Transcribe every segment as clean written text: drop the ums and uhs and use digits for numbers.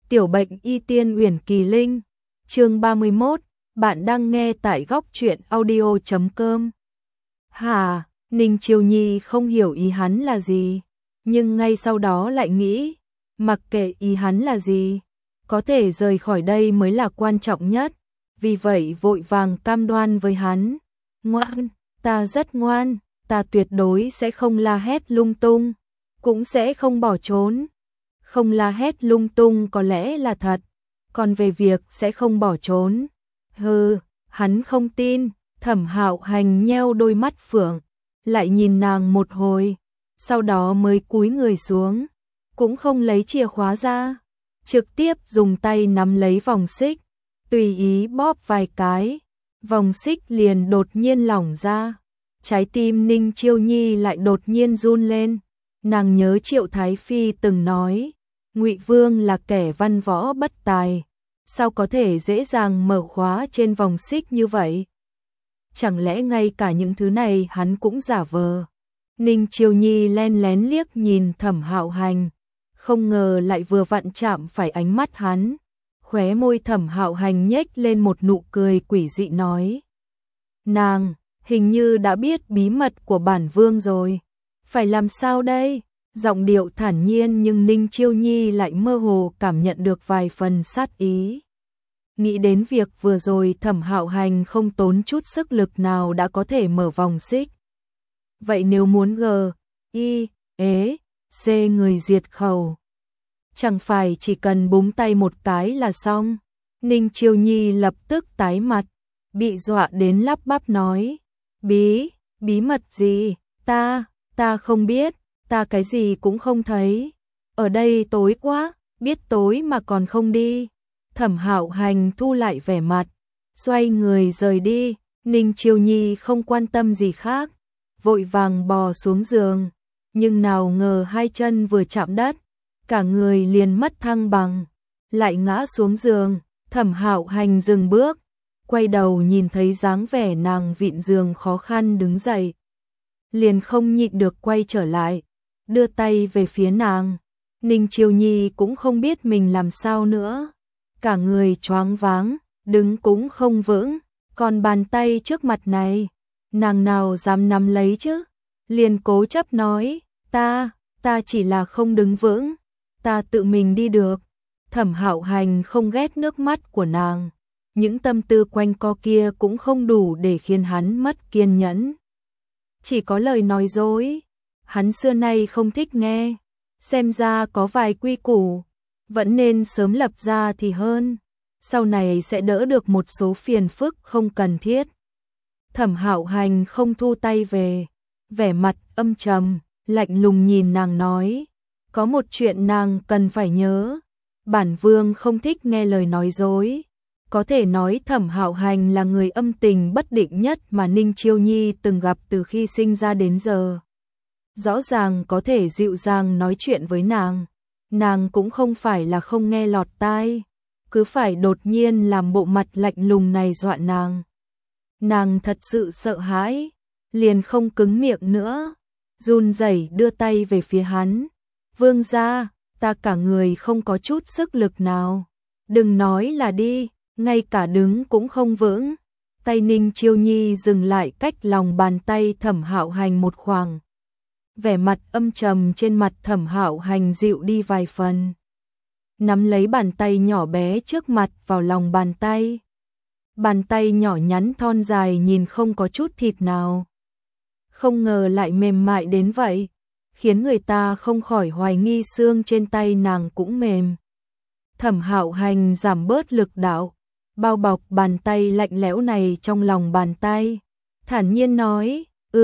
Tiểu bệnh y tiên Uyển Kỳ Linh, chương 31, bạn đang nghe tại góc truyện audio.com. Hà, Ninh Chiêu Nhi không hiểu ý hắn là gì, nhưng ngay sau đó lại nghĩ, mặc kệ ý hắn là gì, có thể rời khỏi đây mới là quan trọng nhất, vì vậy vội vàng cam đoan với hắn, ngoan, ta rất ngoan, ta tuyệt đối sẽ không la hét lung tung, cũng sẽ không bỏ trốn. Không la hét lung tung có lẽ là thật, còn về việc sẽ không bỏ trốn, hắn không tin. Thẩm Hạo Hành nheo đôi mắt phượng, lại nhìn nàng một hồi, sau đó mới cúi người xuống, cũng không lấy chìa khóa ra, trực tiếp dùng tay nắm lấy vòng xích, tùy ý bóp vài cái, vòng xích liền đột nhiên lỏng ra. Trái tim Ninh Chiêu Nhi lại đột nhiên run lên, nàng nhớ Triệu Thái Phi từng nói, Ngụy Vương là kẻ văn võ bất tài, sao có thể dễ dàng mở khóa trên vòng xích như vậy? Chẳng lẽ ngay cả những thứ này hắn cũng giả vờ? Ninh Chiêu Nhi len lén liếc nhìn Thẩm Hạo Hành, không ngờ lại vừa vặn chạm phải ánh mắt hắn. Khóe môi Thẩm Hạo Hành nhếch lên một nụ cười quỷ dị nói: "Nàng, hình như đã biết bí mật của bản vương rồi, phải làm sao đây?" Giọng điệu thản nhiên nhưng Ninh Chiêu Nhi lại mơ hồ cảm nhận được vài phần sát ý. Nghĩ đến việc vừa rồi Thẩm Hạo Hành không tốn chút sức lực nào đã có thể mở vòng xích. Vậy nếu muốn C người diệt khẩu, chẳng phải chỉ cần búng tay một cái là xong? Ninh Chiêu Nhi lập tức tái mặt, bị dọa đến lắp bắp nói: Bí mật gì? Ta không biết. Ta cái gì cũng không thấy, ở đây tối quá, biết tối mà còn không đi." Thẩm Hạo Hành thu lại vẻ mặt, xoay người rời đi. Ninh Chiêu Nhi không quan tâm gì khác, vội vàng bò xuống giường, nhưng nào ngờ hai chân vừa chạm đất, cả người liền mất thăng bằng, lại ngã xuống giường. Thẩm Hạo Hành dừng bước, quay đầu nhìn thấy dáng vẻ nàng vịn giường khó khăn đứng dậy, liền không nhịn được quay trở lại, đưa tay về phía nàng. Ninh Chiêu Nhi cũng không biết mình làm sao nữa, cả người choáng váng, đứng cũng không vững, còn bàn tay trước mặt này, nàng nào dám nắm lấy chứ, liền cố chấp nói: Ta chỉ là không đứng vững, ta tự mình đi được." Thẩm Hạo Hành không ghét nước mắt của nàng, những tâm tư quanh co kia cũng không đủ để khiến hắn mất kiên nhẫn. Chỉ có lời nói dối, hắn xưa nay không thích nghe, xem ra có vài quy củ, vẫn nên sớm lập ra thì hơn, sau này sẽ đỡ được một số phiền phức không cần thiết. Thẩm Hạo Hành không thu tay về, vẻ mặt âm trầm, lạnh lùng nhìn nàng nói: "Có một chuyện nàng cần phải nhớ, bản vương không thích nghe lời nói dối." Có thể nói Thẩm Hạo Hành là người âm tình bất định nhất mà Ninh Chiêu Nhi từng gặp từ khi sinh ra đến giờ. Rõ ràng có thể dịu dàng nói chuyện với nàng cũng không phải là không nghe lọt tai, cứ phải đột nhiên làm bộ mặt lạnh lùng này dọa nàng. Nàng thật sự sợ hãi, liền không cứng miệng nữa, run rẩy đưa tay về phía hắn: "Vương gia, ta cả người không có chút sức lực nào, đừng nói là đi, ngay cả đứng cũng không vững." Tay Ninh Chiêu Nhi dừng lại cách lòng bàn tay Thẩm Hạo Hành một khoảng. Vẻ mặt âm trầm trên mặt Thẩm Hạo Hành dịu đi vài phần, nắm lấy bàn tay nhỏ bé trước mặt vào lòng bàn tay. Bàn tay nhỏ nhắn thon dài nhìn không có chút thịt nào, không ngờ lại mềm mại đến vậy, khiến người ta không khỏi hoài nghi xương trên tay nàng cũng mềm. Thẩm Hạo Hành giảm bớt lực đạo, bao bọc bàn tay lạnh lẽo này trong lòng bàn tay, thản nhiên nói: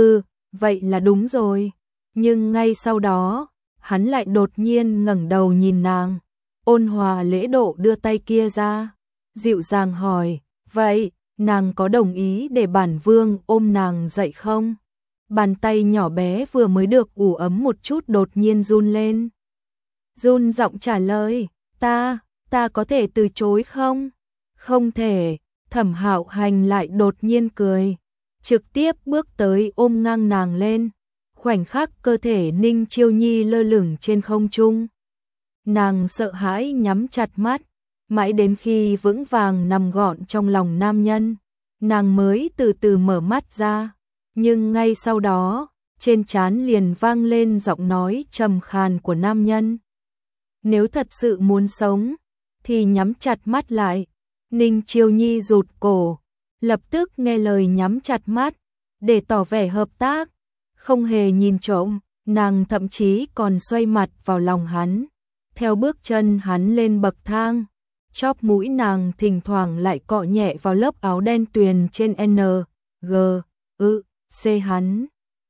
"Vậy là đúng rồi." Nhưng ngay sau đó, hắn lại đột nhiên ngẩng đầu nhìn nàng, ôn hòa lễ độ đưa tay kia ra, dịu dàng hỏi: "Vậy, nàng có đồng ý để bản vương ôm nàng dậy không?" Bàn tay nhỏ bé vừa mới được ủ ấm một chút đột nhiên run lên. Run giọng trả lời: Ta có thể từ chối không?" "Không thể." Thẩm Hạo Hành lại đột nhiên cười, trực tiếp bước tới ôm ngang nàng lên. Khoảnh khắc cơ thể Ninh Chiêu Nhi lơ lửng trên không trung, Nàng sợ hãi nhắm chặt mắt, mãi đến khi vững vàng nằm gọn trong lòng nam nhân, nàng mới từ từ mở mắt ra, nhưng ngay sau đó, trên trán liền vang lên giọng nói trầm khàn của nam nhân. Nếu thật sự muốn sống, thì nhắm chặt mắt lại. Ninh Chiêu Nhi rụt cổ, lập tức nghe lời nhắm chặt mắt, để tỏ vẻ hợp tác, không hề nhìn trộm, nàng thậm chí còn xoay mặt vào lòng hắn, theo bước chân hắn lên bậc thang. Chóp mũi nàng thỉnh thoảng lại cọ nhẹ vào lớp áo đen tuyền trên N, G, C hắn.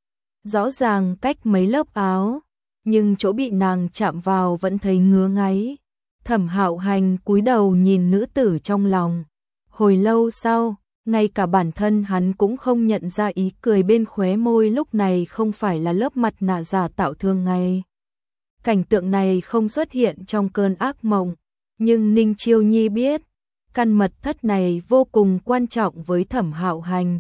Rõ ràng cách mấy lớp áo, nhưng chỗ bị nàng chạm vào vẫn thấy ngứa ngáy. Thẩm Hạo Hành cúi đầu nhìn nữ tử trong lòng. Hồi lâu sau, ngay cả bản thân hắn cũng không nhận ra ý cười bên khóe môi lúc này không phải là lớp mặt nạ giả tạo thường ngày. Cảnh tượng này không xuất hiện trong cơn ác mộng, nhưng Ninh Chiêu Nhi biết, căn mật thất này vô cùng quan trọng với Thẩm Hạo Hành.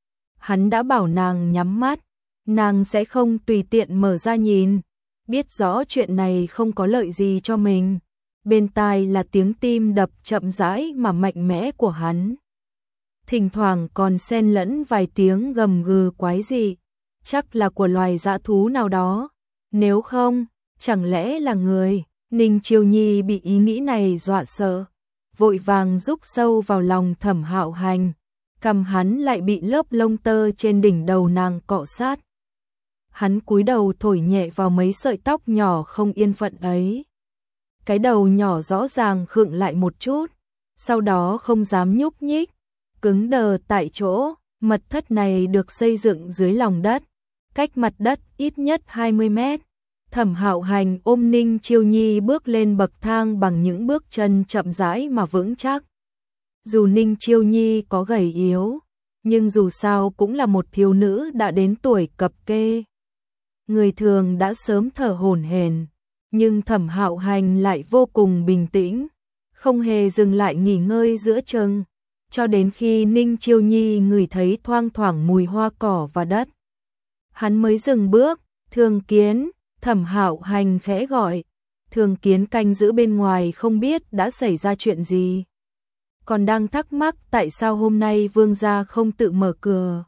Hắn đã bảo nàng nhắm mắt, nàng sẽ không tùy tiện mở ra nhìn, biết rõ chuyện này không có lợi gì cho mình. Bên tai là tiếng tim đập chậm rãi mà mạnh mẽ của hắn. Thỉnh thoảng còn xen lẫn vài tiếng gầm gừ quái dị, chắc là của loài dã thú nào đó. Nếu không, chẳng lẽ là người? Ninh Chiêu Nhi bị ý nghĩ này dọa sợ, vội vàng rúc sâu vào lòng Thẩm Hạo Hành, cầm hắn lại bị lớp lông tơ trên đỉnh đầu nàng cọ sát. Hắn cúi đầu thổi nhẹ vào mấy sợi tóc nhỏ không yên phận ấy. Cái đầu nhỏ rõ ràng khựng lại một chút, sau đó không dám nhúc nhích, cứng đờ tại chỗ. Mật thất này được xây dựng dưới lòng đất, cách mặt đất ít nhất 20 mét. Thẩm Hạo Hành ôm Ninh Chiêu Nhi bước lên bậc thang bằng những bước chân chậm rãi mà vững chắc. Dù Ninh Chiêu Nhi có gầy yếu, nhưng dù sao cũng là một thiếu nữ đã đến tuổi cập kê. Người thường đã sớm thở hổn hển, nhưng Thẩm Hạo Hành lại vô cùng bình tĩnh, không hề dừng lại nghỉ ngơi giữa chừng, cho đến khi Ninh Chiêu Nhi ngửi thấy thoang thoảng mùi hoa cỏ và đất. Hắn mới dừng bước. Thường Kiến, Thẩm Hạo Hành khẽ gọi. Thường Kiến canh giữ bên ngoài không biết đã xảy ra chuyện gì, còn đang thắc mắc tại sao hôm nay vương gia không tự mở cửa.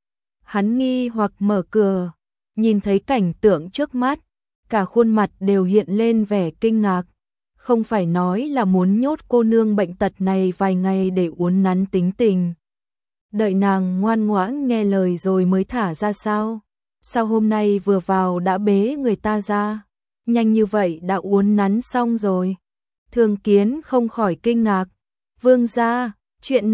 Hắn nghi hoặc mở cửa, nhìn thấy cảnh tượng trước mắt, cả khuôn mặt đều hiện lên vẻ kinh ngạc. Không phải nói là muốn nhốt cô nương bệnh tật này vài ngày để uốn nắn tính tình, đợi nàng ngoan ngoãn nghe lời rồi mới thả ra sao? Sao hôm nay vừa vào đã bế người ta ra, nhanh như vậy đã uốn nắn xong rồi? Thường Kiến không khỏi kinh ngạc. Vương gia, chuyện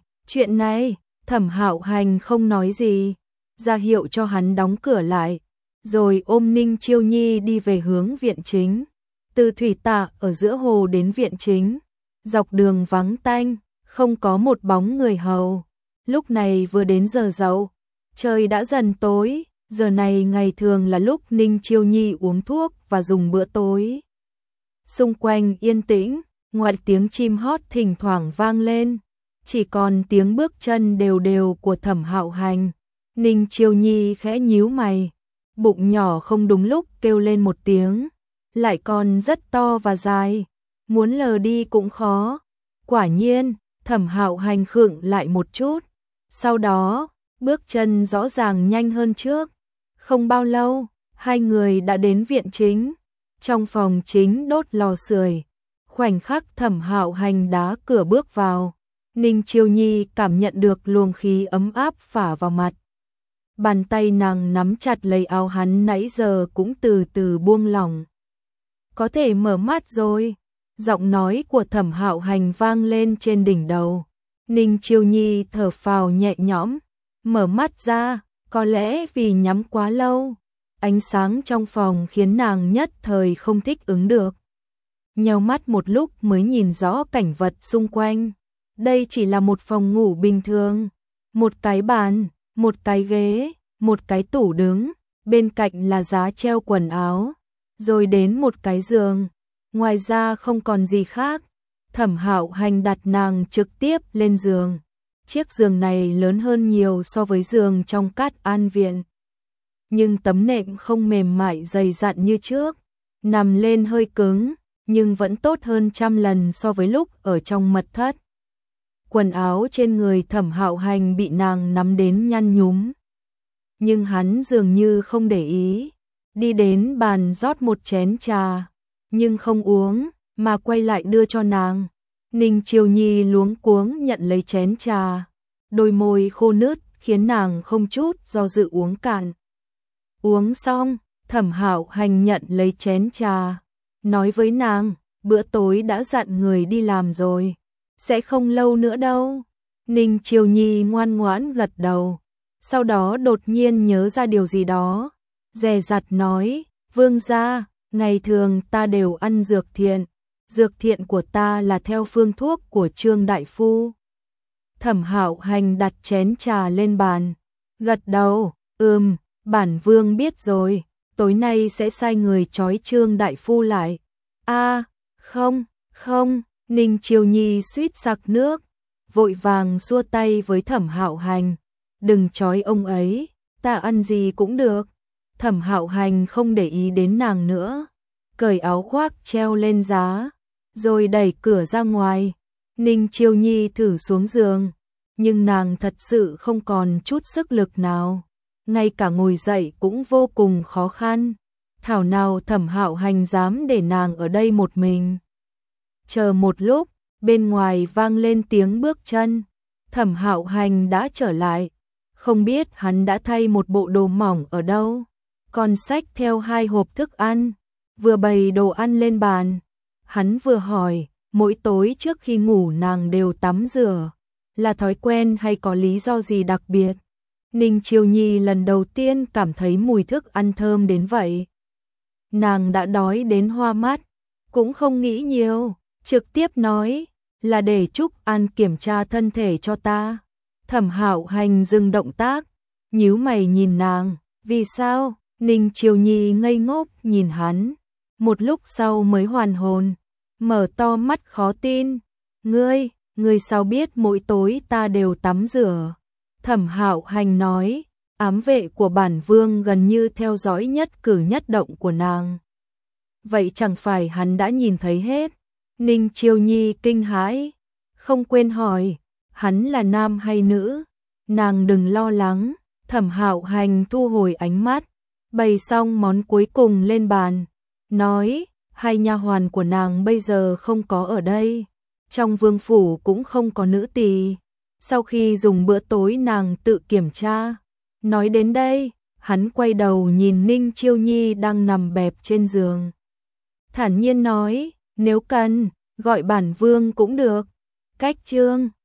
này, Thẩm Hạo Hành không nói gì, ra hiệu cho hắn đóng cửa lại, rồi ôm Ninh Chiêu Nhi đi về hướng viện chính. Từ thủy tạ ở giữa hồ đến viện chính, dọc đường vắng tanh, không có một bóng người hầu. Lúc này vừa đến giờ dậu, trời đã dần tối, giờ này ngày thường là lúc Ninh Chiêu Nhi uống thuốc và dùng bữa tối. Xung quanh yên tĩnh, ngoại tiếng chim hót thỉnh thoảng vang lên, chỉ còn tiếng bước chân đều đều của Thẩm Hạo Hành. Ninh Chiêu Nhi khẽ nhíu mày, bụng nhỏ không đúng lúc kêu lên một tiếng, lại còn rất to và dài, muốn lờ đi cũng khó. Quả nhiên, Thẩm Hạo Hành khựng lại một chút, sau đó, bước chân rõ ràng nhanh hơn trước. Không bao lâu, hai người đã đến viện chính. Trong phòng chính đốt lò sưởi, khoảnh khắc Thẩm Hạo Hành đá cửa bước vào, Ninh Chiêu Nhi cảm nhận được luồng khí ấm áp phả vào mặt. Bàn tay nàng nắm chặt lấy áo hắn nãy giờ cũng từ từ buông lỏng. Có thể mở mắt rồi, giọng nói của Thẩm Hạo Hành vang lên trên đỉnh đầu. Ninh Chiêu Nhi thở phào nhẹ nhõm, mở mắt ra, có lẽ vì nhắm quá lâu, ánh sáng trong phòng khiến nàng nhất thời không thích ứng được. Nheo mắt một lúc mới nhìn rõ cảnh vật xung quanh. Đây chỉ là một phòng ngủ bình thường, một cái bàn, một cái ghế, một cái tủ đứng, bên cạnh là giá treo quần áo, rồi đến một cái giường. Ngoài ra không còn gì khác. Thẩm Hạo Hành đặt nàng trực tiếp lên giường. Chiếc giường này lớn hơn nhiều so với giường trong Cát An viện, nhưng tấm nệm không mềm mại dày dặn như trước, nằm lên hơi cứng, nhưng vẫn tốt hơn trăm lần so với lúc ở trong mật thất. Quần áo trên người Thẩm Hạo Hành bị nàng nắm đến nhăn nhúm, nhưng hắn dường như không để ý, đi đến bàn rót một chén trà, nhưng không uống, mà quay lại đưa cho nàng. Ninh Chiêu Nhi luống cuống nhận lấy chén trà, đôi môi khô nứt khiến nàng không chút do dự uống cạn. Uống xong, Thẩm Hạo Hành nhận lấy chén trà, nói với nàng, bữa tối đã dặn người đi làm rồi, sẽ không lâu nữa đâu. Ninh Chiêu Nhi ngoan ngoãn gật đầu, sau đó đột nhiên nhớ ra điều gì đó, dè dặt nói, vương gia, ngày thường ta đều ăn dược thiện của ta là theo phương thuốc của Trương đại phu. Thẩm Hạo Hành đặt chén trà lên bàn, gật đầu, bản vương biết rồi, tối nay sẽ sai người trói Trương đại phu lại. Không, Ninh Chiêu Nhi suýt sặc nước, vội vàng xua tay với Thẩm Hạo Hành, đừng trói ông ấy, ta ăn gì cũng được. Thẩm Hạo Hành không để ý đến nàng nữa, cởi áo khoác treo lên giá, rồi đẩy cửa ra ngoài. Ninh Chiêu Nhi thử xuống giường, nhưng nàng thật sự không còn chút sức lực nào, ngay cả ngồi dậy cũng vô cùng khó khăn. Thảo nào Thẩm Hạo Hành dám để nàng ở đây một mình. Chờ một lúc, bên ngoài vang lên tiếng bước chân, Thẩm Hạo Hành đã trở lại, không biết hắn đã thay một bộ đồ mỏng ở đâu, còn xách theo 2 hộp thức ăn, vừa bày đồ ăn lên bàn. Hắn vừa hỏi, mỗi tối trước khi ngủ nàng đều tắm rửa, là thói quen hay có lý do gì đặc biệt? Ninh Chiêu Nhi lần đầu tiên cảm thấy mùi thức ăn thơm đến vậy. Nàng đã đói đến hoa mắt, cũng không nghĩ nhiều, trực tiếp nói, là để Trúc An kiểm tra thân thể cho ta. Thẩm Hạo Hành dừng động tác, nhíu mày nhìn nàng, vì sao? Ninh Chiêu Nhi ngây ngốc nhìn hắn, một lúc sau mới hoàn hồn, mở to mắt khó tin, ngươi sao biết mỗi tối ta đều tắm rửa? Thẩm Hạo Hành nói, ám vệ của bản vương gần như theo dõi nhất cử nhất động của nàng. Vậy chẳng phải hắn đã nhìn thấy hết? Ninh Chiêu Nhi kinh hãi, không quên hỏi, hắn là nam hay nữ? Nàng đừng lo lắng. Thẩm Hạo Hành thu hồi ánh mắt, bày xong món cuối cùng lên bàn, nói, 2 nha hoàn của nàng bây giờ không có ở đây, trong vương phủ cũng không có nữ tỳ. Sau khi dùng bữa tối nàng tự kiểm tra. Nói đến đây, hắn quay đầu nhìn Ninh Chiêu Nhi đang nằm bẹp trên giường, thản nhiên nói, nếu cần, gọi bản vương cũng được. Cách chương